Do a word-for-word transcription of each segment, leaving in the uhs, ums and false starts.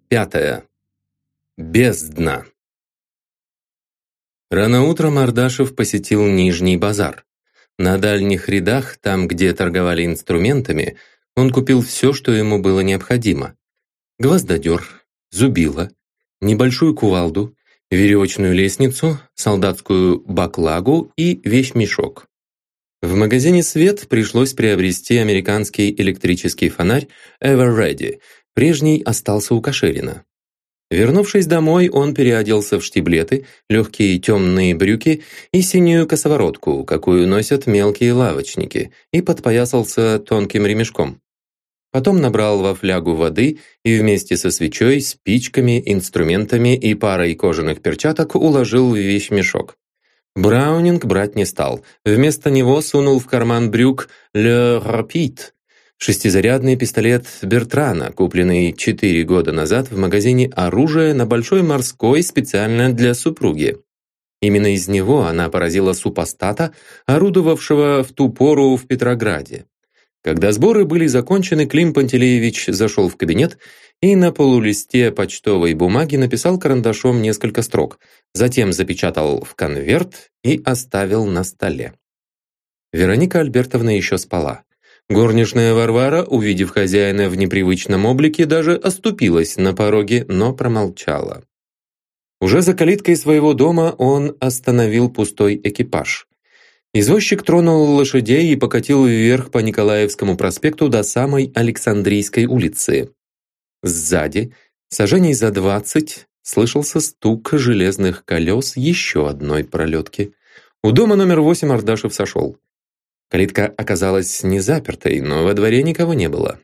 Пятое. Бездна. Рано утром Ардашев посетил Нижний базар. На дальних рядах, там, где торговали инструментами, он купил все, что ему было необходимо. Гвоздодер, зубило, небольшую кувалду, веревочную лестницу, солдатскую баклагу и вещмешок. В магазине «Свет» пришлось приобрести американский электрический фонарь Everready, прежний остался у Каширина. Вернувшись домой, он переоделся в штиблеты, легкие темные брюки и синюю косоворотку, какую носят мелкие лавочники, и подпоясался тонким ремешком. Потом набрал во флягу воды и вместе со свечой, спичками, инструментами и парой кожаных перчаток уложил в вещмешок. Браунинг брать не стал. Вместо него сунул в карман брюк «Le Rapide», шестизарядный пистолет Бертрана, купленный четыре года назад в магазине оружия на Большой Морской специально для супруги. Именно из него она поразила супостата, орудовавшего в ту пору в Петрограде. Когда сборы были закончены, Клим Пантелеевич зашел в кабинет и на полулисте почтовой бумаги написал карандашом несколько строк, затем запечатал в конверт и оставил на столе. Вероника Альбертовна еще спала. Горничная Варвара, увидев хозяина в непривычном облике, даже оступилась на пороге, но промолчала. Уже за калиткой своего дома он остановил пустой экипаж. Извозчик тронул лошадей и покатил вверх по Николаевскому проспекту до самой Александрийской улицы. Сзади, саженей за двадцать, слышался стук железных колес еще одной пролетки. У дома номер восемь Ардашев сошел. Калитка оказалась не запертой, но во дворе никого не было.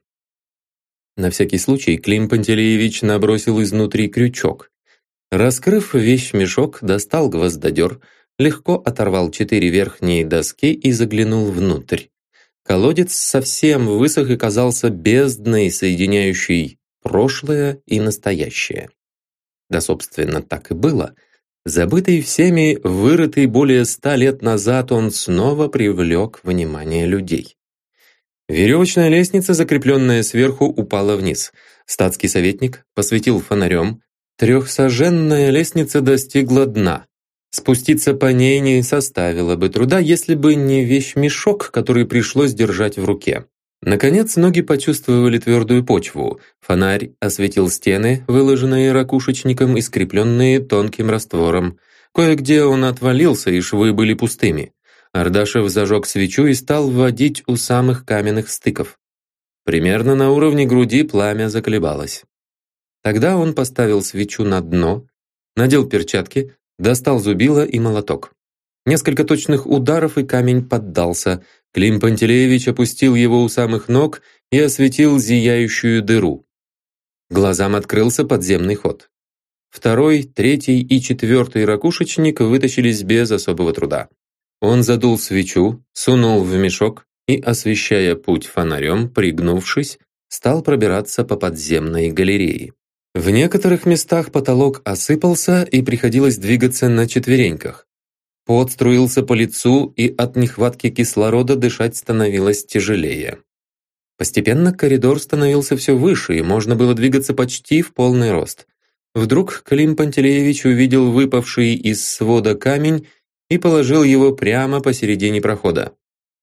На всякий случай Клим Пантелеевич набросил изнутри крючок. Раскрыв вещмешок, достал гвоздодер, легко оторвал четыре верхние доски и заглянул внутрь. Колодец совсем высох и казался бездной, соединяющей прошлое и настоящее. Да, собственно, так и было. Забытый всеми, вырытый более ста лет назад, он снова привлек внимание людей. Веревочная лестница, закрепленная сверху, упала вниз. Статский советник посветил фонарем. Трехсаженная лестница достигла дна. Спуститься по ней не составило бы труда, если бы не вещмешок, который пришлось держать в руке. Наконец ноги почувствовали твердую почву. Фонарь осветил стены, выложенные ракушечником и скрепленные тонким раствором. Кое-где он отвалился, и швы были пустыми. Ардашев зажег свечу и стал водить у самых каменных стыков. Примерно на уровне груди пламя заколебалось. Тогда он поставил свечу на дно, надел перчатки, достал зубило и молоток. Несколько точных ударов, и камень поддался. Клим Пантелеевич опустил его у самых ног и осветил зияющую дыру. Глазам открылся подземный ход. Второй, третий и четвертый ракушечник вытащились без особого труда. Он задул свечу, сунул в мешок и, освещая путь фонарем, пригнувшись, стал пробираться по подземной галерее. В некоторых местах потолок осыпался, и приходилось двигаться на четвереньках. Пот струился по лицу, и от нехватки кислорода дышать становилось тяжелее. Постепенно коридор становился все выше, и можно было двигаться почти в полный рост. Вдруг Клим Пантелеевич увидел выпавший из свода камень и положил его прямо посередине прохода.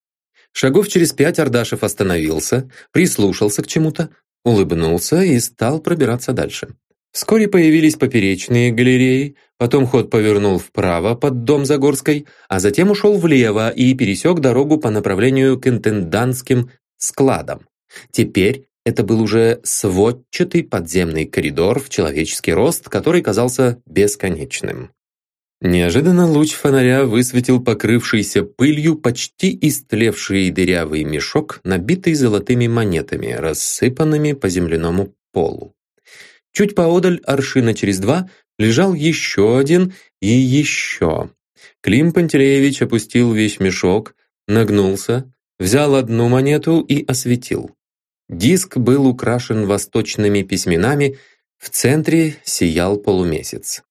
Шагов через пять Ардашев остановился, прислушался к чему-то, улыбнулся и стал пробираться дальше. Вскоре появились поперечные галереи, потом ход повернул вправо под дом Загорской, а затем ушел влево и пересек дорогу по направлению к интендантским складам. Теперь это был уже сводчатый подземный коридор в человеческий рост, который казался бесконечным. Неожиданно луч фонаря высветил покрывшийся пылью почти истлевший дырявый мешок, набитый золотыми монетами, рассыпанными по земляному полу. Чуть поодаль, аршина через два, лежал еще один и еще. Клим Пантелеевич опустил вещмешок, нагнулся, взял одну монету и осветил. Диск был украшен восточными письменами, в центре сиял полумесяц.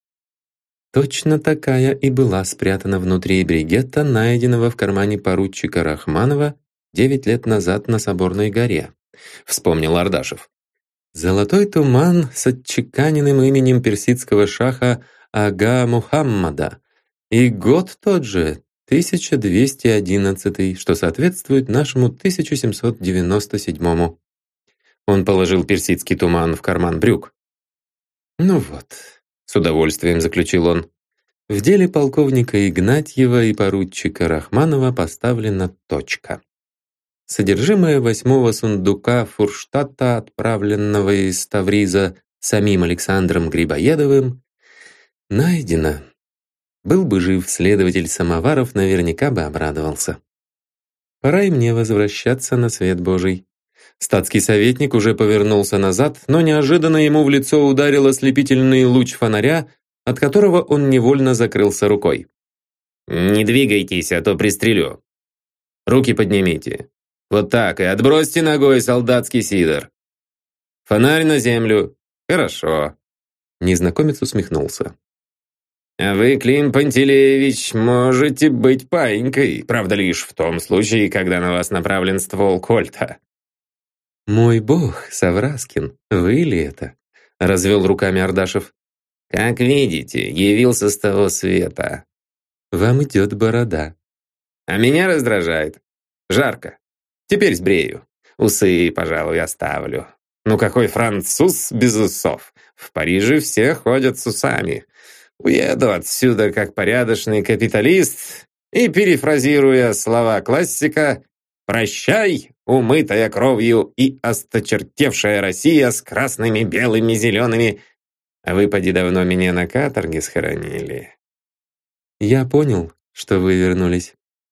Точно такая и была спрятана внутри бригетта, найденного в кармане поручика Рахманова девять лет назад на Соборной горе, вспомнил Ардашев. Золотой туман с отчеканенным именем персидского шаха Ага Мухаммада. И год тот же, тысяча двести одиннадцатый, что соответствует нашему тысяча семьсот девяносто седьмому. Он положил персидский туман в карман брюк. «Ну вот», — с удовольствием заключил он, «в деле полковника Игнатьева и поручика Рахманова поставлена точка. Содержимое восьмого сундука Фурштадта, отправленного из Тавриза самим Александром Грибоедовым, найдено. Был бы жив следователь Самоваров, наверняка бы обрадовался. Пора и мне возвращаться на свет Божий». Статский советник уже повернулся назад, но неожиданно ему в лицо ударил ослепительный луч фонаря, от которого он невольно закрылся рукой. «Не двигайтесь, а то пристрелю. Руки поднимите. Вот так, и отбросьте ногой солдатский сидор. Фонарь на землю. Хорошо». Незнакомец усмехнулся. «А вы, Клим Пантелеевич, можете быть паинькой, правда, лишь в том случае, когда на вас направлен ствол кольта». «Мой бог, Савраскин, вы ли это?» — развел руками Ардашев. «Как видите, явился с того света». «Вам идет борода». «А меня раздражает. Жарко. Теперь сбрею. Усы, пожалуй, оставлю. Ну какой француз без усов? В Париже все ходят с усами. Уеду отсюда как порядочный капиталист и, перефразируя слова классика, «Прощай, умытая кровью и осточертевшая Россия с красными, белыми, зелеными. А вы, поди, давно меня на каторге схоронили». «Я понял, что вы вернулись».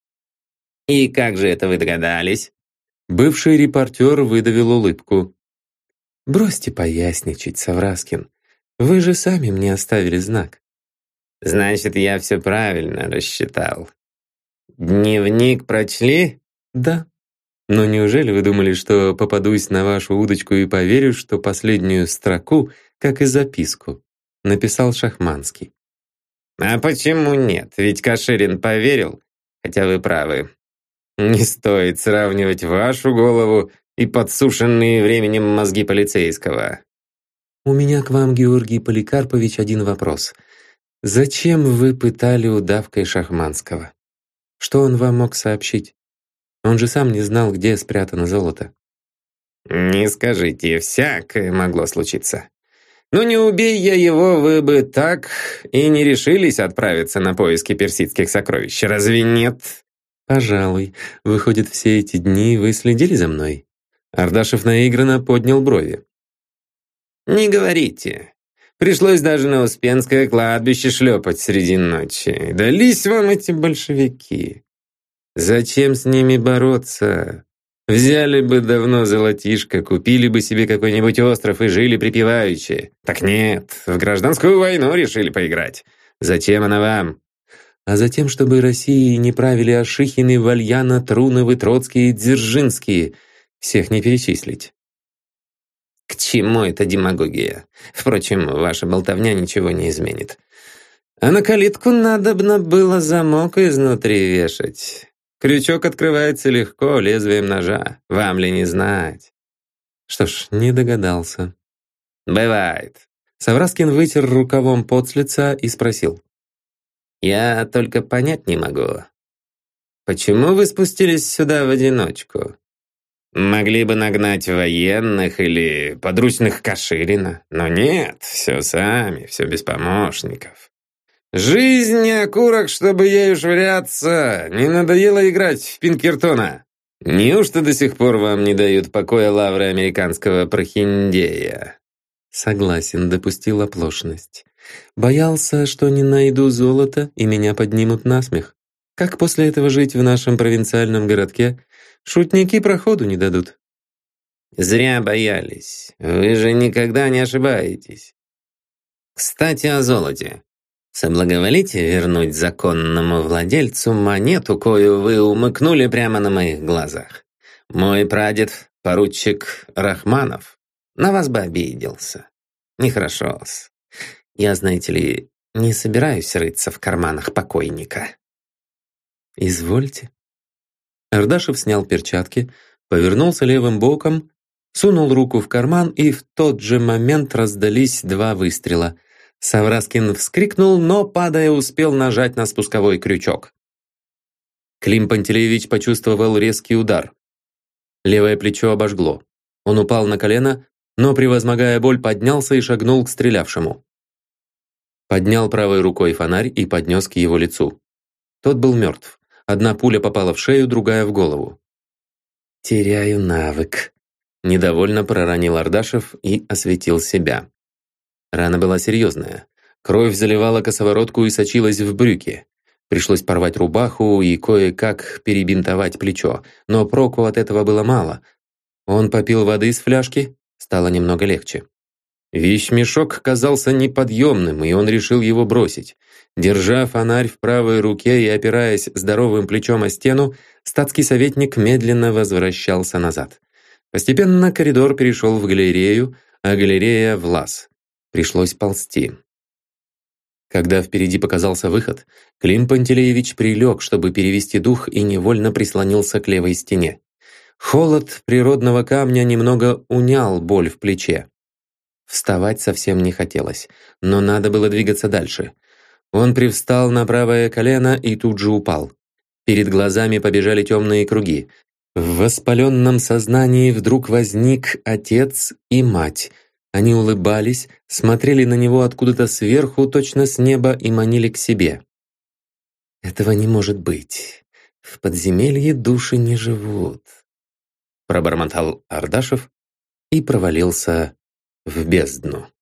«И как же это вы догадались?» Бывший репортер выдавил улыбку. «Бросьте поясничать, Савраскин. Вы же сами мне оставили знак». «Значит, я все правильно рассчитал. Дневник прочли?» «Да. Но неужели вы думали, что попадусь на вашу удочку и поверю, что последнюю строку, как и записку, написал Шахманский?» «А почему нет? Ведь Каширин поверил, хотя вы правы. Не стоит сравнивать вашу голову и подсушенные временем мозги полицейского». «У меня к вам, Георгий Поликарпович, один вопрос. Зачем вы пытали удавкой Шахманского? Что он вам мог сообщить? Он же сам не знал, где спрятано золото». «Не скажите, всякое могло случиться. Ну не убей я его, вы бы так и не решились отправиться на поиски персидских сокровищ, разве нет?» «Пожалуй. Выходит, все эти дни вы следили за мной?» Ардашев наигранно поднял брови. «Не говорите. Пришлось даже на Успенское кладбище шлепать среди ночи. Дались вам эти большевики. Зачем с ними бороться? Взяли бы давно золотишко, купили бы себе какой-нибудь остров и жили припеваючи. Так нет, в гражданскую войну решили поиграть. Зачем она вам?» «А затем, чтобы России не правили Ашихины, Вальяна, Труновы, Троцкие и Дзержинские. Всех не перечислить». «К чему эта демагогия? Впрочем, ваша болтовня ничего не изменит. А на калитку надобно было замок изнутри вешать. Крючок открывается легко, лезвием ножа. Вам ли не знать?» «Что ж, не догадался». «Бывает». Савраскин вытер рукавом пот с лица и спросил. «Я только понять не могу. Почему вы спустились сюда в одиночку? Могли бы нагнать военных или подручных Каширина, но нет, все сами, все без помощников. Жизнь не окурок, чтобы ею швыряться. Не надоело играть в Пинкертона? Неужто до сих пор вам не дают покоя лавры американского прохиндея?» «Согласен, допустил оплошность. Боялся, что не найду золота и меня поднимут на смех. Как после этого жить в нашем провинциальном городке? Шутники проходу не дадут». «Зря боялись. Вы же никогда не ошибаетесь. Кстати, о золоте. Соблаговолите вернуть законному владельцу монету, кою вы умыкнули прямо на моих глазах. Мой прадед, поручик Рахманов, на вас бы обиделся. Нехорошо-с. Я, знаете ли, не собираюсь рыться в карманах покойника». «Извольте». Ардашев снял перчатки, повернулся левым боком, сунул руку в карман, и в тот же момент раздались два выстрела. Савраскин вскрикнул, но, падая, успел нажать на спусковой крючок. Клим Пантелеевич почувствовал резкий удар. Левое плечо обожгло. Он упал на колено, но, превозмогая боль, поднялся и шагнул к стрелявшему. Поднял правой рукой фонарь и поднес к его лицу. Тот был мертв. Одна пуля попала в шею, другая в голову. «Теряю навык», – недовольно проронил Ардашев и осветил себя. Рана была серьезная. Кровь заливала косоворотку и сочилась в брюки. Пришлось порвать рубаху и кое-как перебинтовать плечо, но проку от этого было мало. Он попил воды из фляжки, стало немного легче. Вещмешок казался неподъемным, и он решил его бросить. Держа фонарь в правой руке и опираясь здоровым плечом о стену, статский советник медленно возвращался назад. Постепенно коридор перешел в галерею, а галерея в лаз. Пришлось ползти. Когда впереди показался выход, Клим Пантелеевич прилег, чтобы перевести дух, и невольно прислонился к левой стене. Холод природного камня немного унял боль в плече. Вставать совсем не хотелось, но надо было двигаться дальше. Он привстал на правое колено и тут же упал. Перед глазами побежали темные круги. В воспаленном сознании вдруг возник отец и мать. Они улыбались, смотрели на него откуда-то сверху, точно с неба, и манили к себе. «Этого не может быть. В подземелье души не живут», – пробормотал Ардашев и провалился в бездну.